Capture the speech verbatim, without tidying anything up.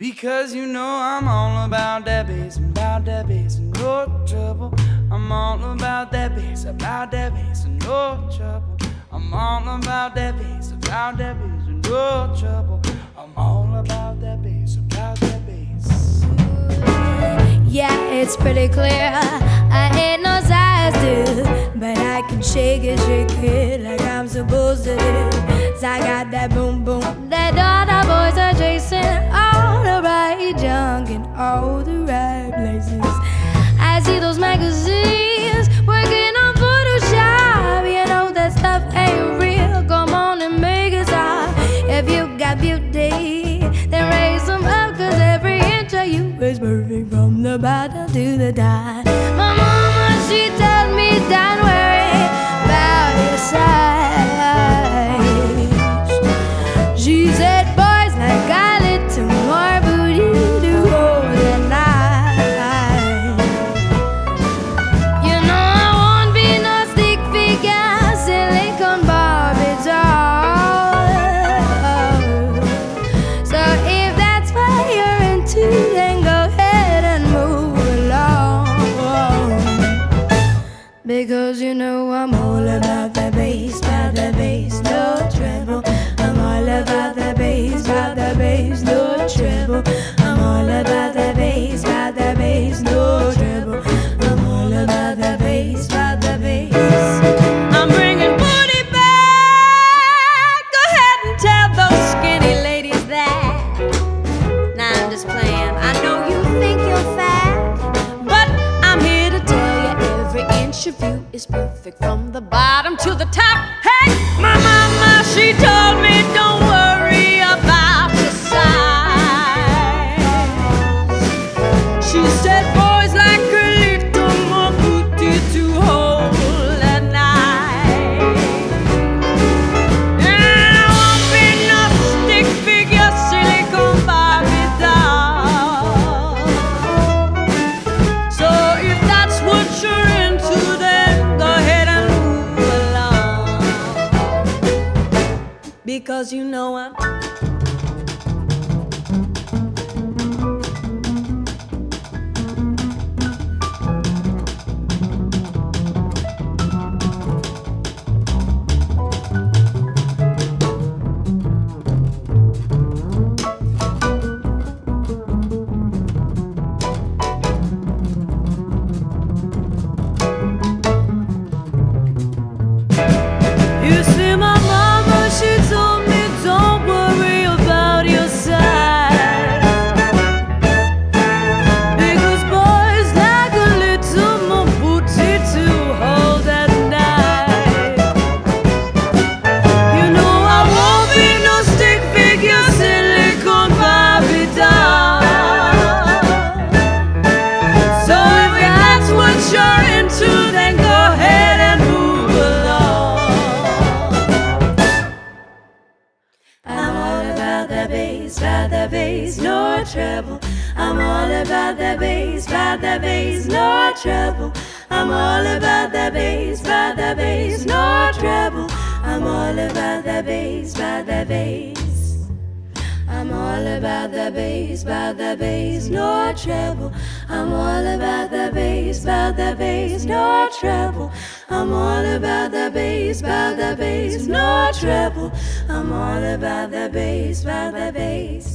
Because you know I'm all about that bass, about that bass, and no trouble. I'm all about that bass, about that bass, and no trouble. I'm all about that bass, about that bass, and no trouble. I'm all about that bass, about that bass. Yeah, it's pretty clear I ain't no size dude, but I can shake it, shake it like I'm supposed to do. 'Cause I got that boom boom that all the boys are chasing, all the right junk in all the right places. I see those magazines working on Photoshop. You know that stuff ain't real. Come on and make it stop. If you got beauty, then raise them up, 'cause every inch of you is perfect from the bottom to the top. My mama, she tells me don't worry about your size. She said boys like a little more booty to hold at night. You know I won't be no stick figure, silicone Barbie doll. So if that's what you're into, then go ahead and move along. Because you know I'm all about the bass, about the bass, no treble. I'm all about the bass, about the bass, no treble. I'm all about the bass, about the bass, no treble. I'm all about the bass, about the bass. I'm bringing booty back. Go ahead and tell those skinny ladies that. Nah, I'm just playing. I know you think you're fat, but I'm here to tell you every inch of you is perfect from the bottom to the top. Hey, my mama, she told me don't worry about your size. She said boys like a little more booty to hold at night. And I won't be no stick figure silicone Barbie doll. So if that's what you're into, then go ahead and move along. Because you know I'm You see, my mama, she told me don't worry about your size. Because boys like a little more booty to hold at night. You know I won't be no stick figure silicone Barbie doll. So if that's what you're into, then go ahead and move along. I'm all about the bass, about the bass, no trouble. I'm all about the bass, about the bass, no trouble. I'm all about the bass, about the bass, no trouble. I'm all about the bass, about the bass. I'm all about the bass, about the bass, no trouble. I'm all about the bass, about the bass, no trouble. I'm all about the bass, about the bass, no trouble. I'm all about the bass, about the bass.